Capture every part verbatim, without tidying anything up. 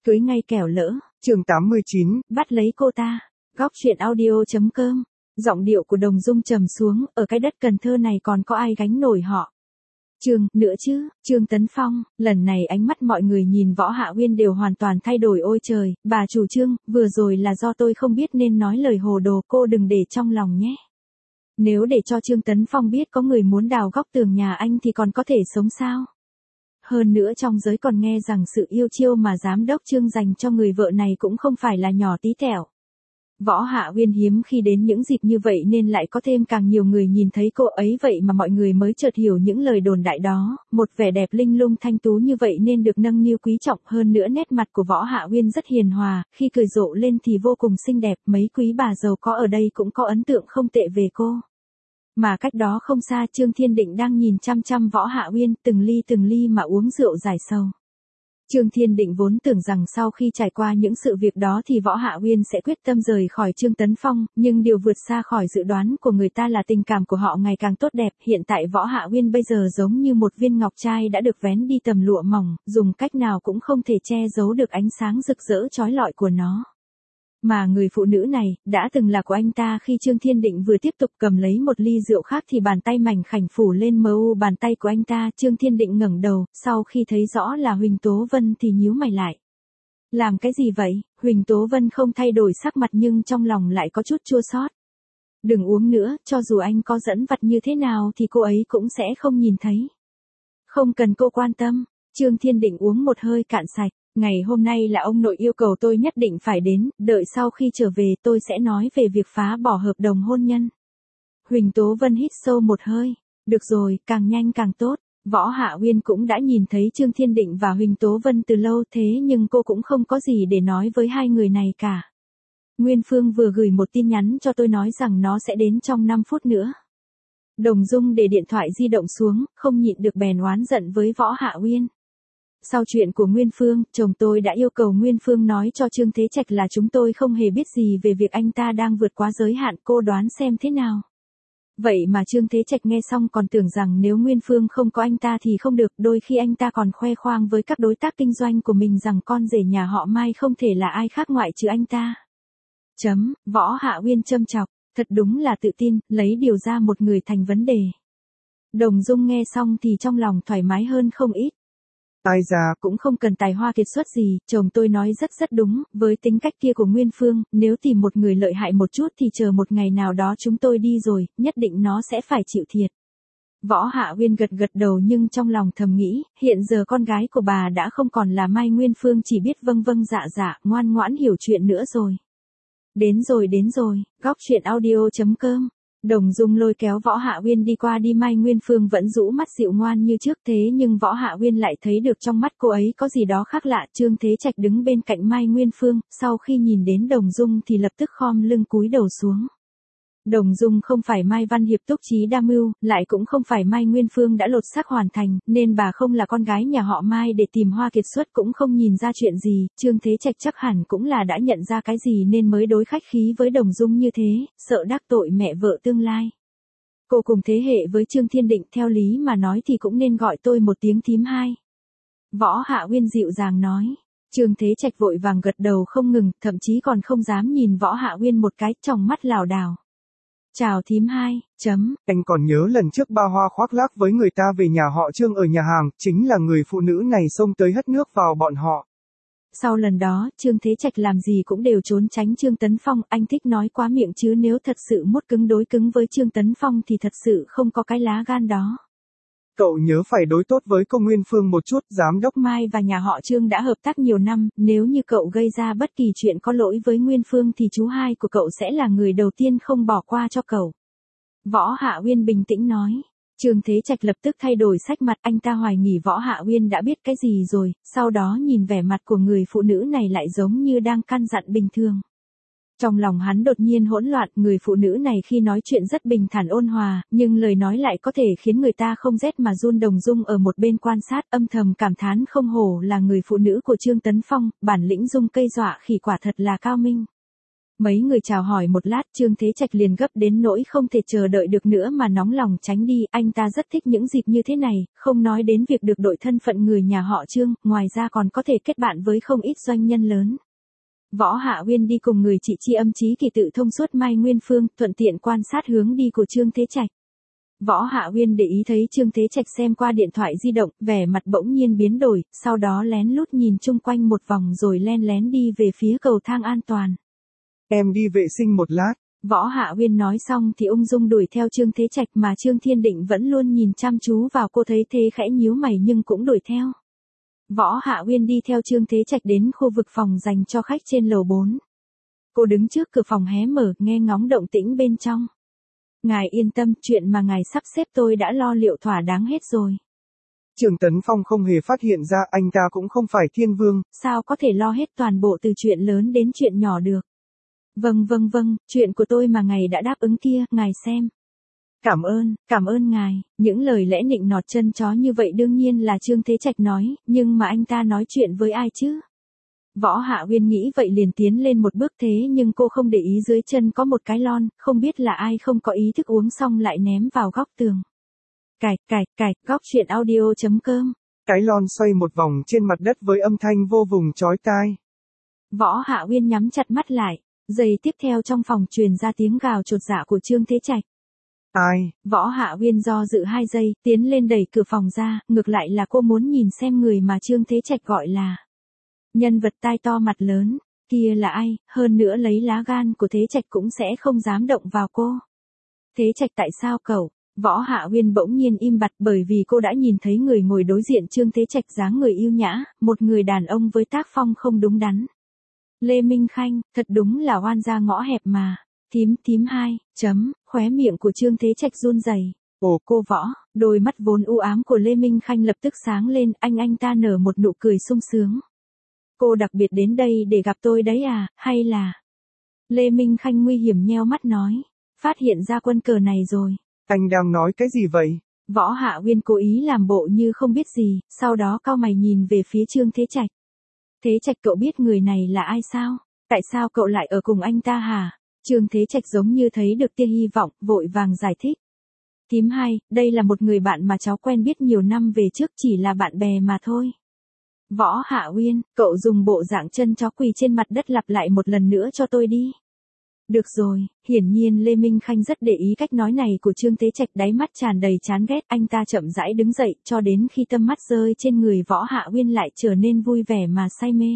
Cưới ngay kẻo lỡ. Chương tám mươi chín, Bắt lấy cô ta. Góc truyện audio.com. Giọng điệu của Đồng Dung trầm xuống, ở cái đất Cần Thơ này còn có ai gánh nổi họ. Trương, nữa chứ, Trương Tấn Phong, lần này ánh mắt mọi người nhìn Võ Hạ Uyên đều hoàn toàn thay đổi. Ôi trời, bà chủ Trương, vừa rồi là do tôi không biết nên nói lời hồ đồ, cô đừng để trong lòng nhé. Nếu để cho Trương Tấn Phong biết có người muốn đào góc tường nhà anh thì còn có thể sống sao? Hơn nữa trong giới còn nghe rằng sự yêu chiêu mà giám đốc Trương dành cho người vợ này cũng không phải là nhỏ tí tẹo. Võ Hạ Uyên hiếm khi đến những dịp như vậy nên lại có thêm càng nhiều người nhìn thấy cô ấy, vậy mà mọi người mới chợt hiểu những lời đồn đại đó. Một vẻ đẹp linh lung thanh tú như vậy nên được nâng niu quý trọng, hơn nữa nét mặt của Võ Hạ Uyên rất hiền hòa, khi cười rộ lên thì vô cùng xinh đẹp. Mấy quý bà giàu có ở đây cũng có ấn tượng không tệ về cô. Mà cách đó không xa, Trương Thiên Định đang nhìn chăm chăm Võ Hạ Uyên, từng ly từng ly mà uống rượu giải sầu. Trương Thiên Định vốn tưởng rằng sau khi trải qua những sự việc đó thì Võ Hạ Uyên sẽ quyết tâm rời khỏi Trương Tấn Phong, nhưng điều vượt xa khỏi dự đoán của người ta là tình cảm của họ ngày càng tốt đẹp. Hiện tại Võ Hạ Uyên bây giờ giống như một viên ngọc trai đã được vén đi tầm lụa mỏng, dùng cách nào cũng không thể che giấu được ánh sáng rực rỡ chói lọi của nó. Mà người phụ nữ này, đã từng là của anh ta. Khi Trương Thiên Định vừa tiếp tục cầm lấy một ly rượu khác thì bàn tay mảnh khảnh phủ lên mờ u bàn tay của anh ta. Trương Thiên Định ngẩng đầu, sau khi thấy rõ là Huỳnh Tố Vân thì nhíu mày lại. Làm cái gì vậy? Huỳnh Tố Vân không thay đổi sắc mặt nhưng trong lòng lại có chút chua xót. Đừng uống nữa, cho dù anh có dẫn vặt như thế nào thì cô ấy cũng sẽ không nhìn thấy. Không cần cô quan tâm. Trương Thiên Định uống một hơi cạn sạch. Ngày hôm nay là ông nội yêu cầu tôi nhất định phải đến, đợi sau khi trở về tôi sẽ nói về việc phá bỏ hợp đồng hôn nhân. Huỳnh Tố Vân hít sâu một hơi. Được rồi, càng nhanh càng tốt. Võ Hạ Uyên cũng đã nhìn thấy Trương Thiên Định và Huỳnh Tố Vân từ lâu, thế nhưng cô cũng không có gì để nói với hai người này cả. Nguyên Phương vừa gửi một tin nhắn cho tôi nói rằng nó sẽ đến trong năm phút nữa. Đồng Dung để điện thoại di động xuống, không nhịn được bèn oán giận với Võ Hạ Uyên. Sau chuyện của Nguyên Phương, chồng tôi đã yêu cầu Nguyên Phương nói cho Trương Thế Trạch là chúng tôi không hề biết gì về việc anh ta đang vượt quá giới hạn, cô đoán xem thế nào. Vậy mà Trương Thế Trạch nghe xong còn tưởng rằng nếu Nguyên Phương không có anh ta thì không được, đôi khi anh ta còn khoe khoang với các đối tác kinh doanh của mình rằng con rể nhà họ Mai không thể là ai khác ngoại trừ anh ta. Chấm, Võ Hạ Uyên châm chọc, thật đúng là tự tin, lấy điều ra một người thành vấn đề. Đồng Dung nghe xong thì trong lòng thoải mái hơn không ít. Ai ra, cũng không cần tài hoa kiệt xuất gì, chồng tôi nói rất rất đúng, với tính cách kia của Nguyên Phương, nếu tìm một người lợi hại một chút thì chờ một ngày nào đó chúng tôi đi rồi, nhất định nó sẽ phải chịu thiệt. Võ Hạ Uyên gật gật đầu nhưng trong lòng thầm nghĩ, hiện giờ con gái của bà đã không còn là Mai Nguyên Phương chỉ biết vâng vâng dạ dạ, ngoan ngoãn hiểu chuyện nữa rồi. Đến rồi đến rồi, góc truyện audio.com. Đồng Dung lôi kéo Võ Hạ Uyên đi qua đi. Mai Nguyên Phương vẫn rũ mắt dịu ngoan như trước, thế nhưng Võ Hạ Uyên lại thấy được trong mắt cô ấy có gì đó khác lạ. Trương Thế Trạch đứng bên cạnh Mai Nguyên Phương, sau khi nhìn đến Đồng Dung thì lập tức khom lưng cúi đầu xuống. Đồng Dung không phải Mai Văn Hiệp túc trí đa mưu, lại cũng không phải Mai Nguyên Phương đã lột xác hoàn thành, nên bà không là con gái nhà họ Mai để tìm hoa kiệt xuất cũng không nhìn ra chuyện gì. Trương Thế Trạch chắc hẳn cũng là đã nhận ra cái gì nên mới đối khách khí với Đồng Dung như thế, sợ đắc tội mẹ vợ tương lai. Cô cùng thế hệ với Trương Thiên Định, theo lý mà nói thì cũng nên gọi tôi một tiếng thím hai. Võ Hạ Uyên dịu dàng nói. Trương Thế Trạch vội vàng gật đầu không ngừng, thậm chí còn không dám nhìn Võ Hạ Uyên một cái, trong mắt lảo đảo. Chào thím hai, chấm. Anh còn nhớ lần trước ba Hoa khoác lác với người ta về nhà họ Trương ở nhà hàng, chính là người phụ nữ này xông tới hất nước vào bọn họ. Sau lần đó, Trương Thế Trạch làm gì cũng đều trốn tránh Trương Tấn Phong, anh thích nói quá miệng chứ nếu thật sự mốt cứng đối cứng với Trương Tấn Phong thì thật sự không có cái lá gan đó. Cậu nhớ phải đối tốt với cô Nguyên Phương một chút, giám đốc Mai và nhà họ Trương đã hợp tác nhiều năm, nếu như cậu gây ra bất kỳ chuyện có lỗi với Nguyên Phương thì chú hai của cậu sẽ là người đầu tiên không bỏ qua cho cậu. Võ Hạ Uyên bình tĩnh nói. Trương Thế Trạch lập tức thay đổi sắc mặt, anh ta hoài nghi Võ Hạ Uyên đã biết cái gì rồi, sau đó nhìn vẻ mặt của người phụ nữ này lại giống như đang căn dặn bình thường. Trong lòng hắn đột nhiên hỗn loạn, người phụ nữ này khi nói chuyện rất bình thản ôn hòa, nhưng lời nói lại có thể khiến người ta không rét mà run. Đồng Dung ở một bên quan sát âm thầm cảm thán không hổ là người phụ nữ của Trương Tấn Phong, bản lĩnh dung cây dọa khỉ quả thật là cao minh. Mấy người chào hỏi một lát, Trương Thế Trạch liền gấp đến nỗi không thể chờ đợi được nữa mà nóng lòng tránh đi, anh ta rất thích những dịp như thế này, không nói đến việc được đổi thân phận người nhà họ Trương, ngoài ra còn có thể kết bạn với không ít doanh nhân lớn. Võ Hạ Uyên đi cùng người chị Chi Âm Chí Kỳ tự thông suốt Mai Nguyên Phương, thuận tiện quan sát hướng đi của Trương Thế Trạch. Võ Hạ Uyên để ý thấy Trương Thế Trạch xem qua điện thoại di động, vẻ mặt bỗng nhiên biến đổi, sau đó lén lút nhìn chung quanh một vòng rồi len lén đi về phía cầu thang an toàn. Em đi vệ sinh một lát. Võ Hạ Uyên nói xong thì ung dung đuổi theo Trương Thế Trạch mà Trương Thiên Định vẫn luôn nhìn chăm chú vào cô, thấy thế khẽ nhíu mày nhưng cũng đuổi theo. Võ Hạ Uyên đi theo Trương Thế Trạch đến khu vực phòng dành cho khách trên lầu bốn. Cô đứng trước cửa phòng hé mở, nghe ngóng động tĩnh bên trong. Ngài yên tâm, chuyện mà ngài sắp xếp tôi đã lo liệu thỏa đáng hết rồi. Trương Tấn Phong không hề phát hiện ra anh ta cũng không phải thiên vương. Sao có thể lo hết toàn bộ từ chuyện lớn đến chuyện nhỏ được. Vâng vâng vâng, chuyện của tôi mà ngài đã đáp ứng kia, ngài xem. Cảm ơn, cảm ơn ngài, những lời lẽ nịnh nọt chân chó như vậy đương nhiên là Trương Thế Trạch nói, nhưng mà anh ta nói chuyện với ai chứ? Võ Hạ Uyên nghĩ vậy liền tiến lên một bước, thế nhưng cô không để ý dưới chân có một cái lon, không biết là ai không có ý thức uống xong lại ném vào góc tường. Cài, cài, cài, góc truyện audio chấm com. Cái lon xoay một vòng trên mặt đất với âm thanh vô vùng chói tai. Võ Hạ Uyên nhắm chặt mắt lại, giây tiếp theo trong phòng truyền ra tiếng gào chột dạ của Trương Thế Trạch. Ai? Võ Hạ Uyên do dự hai giây, tiến lên đẩy cửa phòng ra, ngược lại là cô muốn nhìn xem người mà Trương Thế Trạch gọi là nhân vật tai to mặt lớn, kia là ai, hơn nữa lấy lá gan của Thế Trạch cũng sẽ không dám động vào cô. Thế Trạch tại sao cậu? Võ Hạ Uyên bỗng nhiên im bặt bởi vì cô đã nhìn thấy người ngồi đối diện Trương Thế Trạch dáng người yêu nhã, một người đàn ông với tác phong không đúng đắn. Lê Minh Khanh, thật đúng là oan gia ngõ hẹp mà. Thím, thím hai, chấm, khóe miệng của Trương Thế Trạch run rẩy. Ồ, cô Võ, đôi mắt vốn u ám của Lê Minh Khanh lập tức sáng lên, anh anh ta nở một nụ cười sung sướng. Cô đặc biệt đến đây để gặp tôi đấy à, hay là... Lê Minh Khanh nguy hiểm nheo mắt nói, phát hiện ra quân cờ này rồi. Anh đang nói cái gì vậy? Võ Hạ Uyên cố ý làm bộ như không biết gì, sau đó cau mày nhìn về phía Trương Thế Trạch. Thế Trạch, cậu biết người này là ai sao? Tại sao cậu lại ở cùng anh ta hả? Trương Thế Trạch giống như thấy được tia hy vọng, vội vàng giải thích. Thím hai, đây là một người bạn mà cháu quen biết nhiều năm về trước, chỉ là bạn bè mà thôi. Võ Hạ Uyên, cậu dùng bộ dạng chân chó quỳ trên mặt đất lặp lại một lần nữa cho tôi đi. Được rồi, hiển nhiên Lê Minh Khanh rất để ý cách nói này của Trương Thế Trạch, đáy mắt tràn đầy chán ghét, anh ta chậm rãi đứng dậy, cho đến khi tâm mắt rơi trên người Võ Hạ Uyên lại trở nên vui vẻ mà say mê.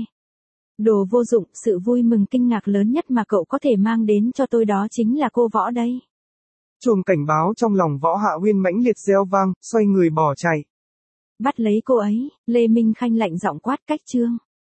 Đồ vô dụng, sự vui mừng kinh ngạc lớn nhất mà cậu có thể mang đến cho tôi đó chính là cô Võ đây. Chuông cảnh báo trong lòng Võ Hạ Uyên mãnh liệt reo vang, xoay người bỏ chạy. Bắt lấy cô ấy, Lê Minh Khanh lạnh giọng quát, cách Trương.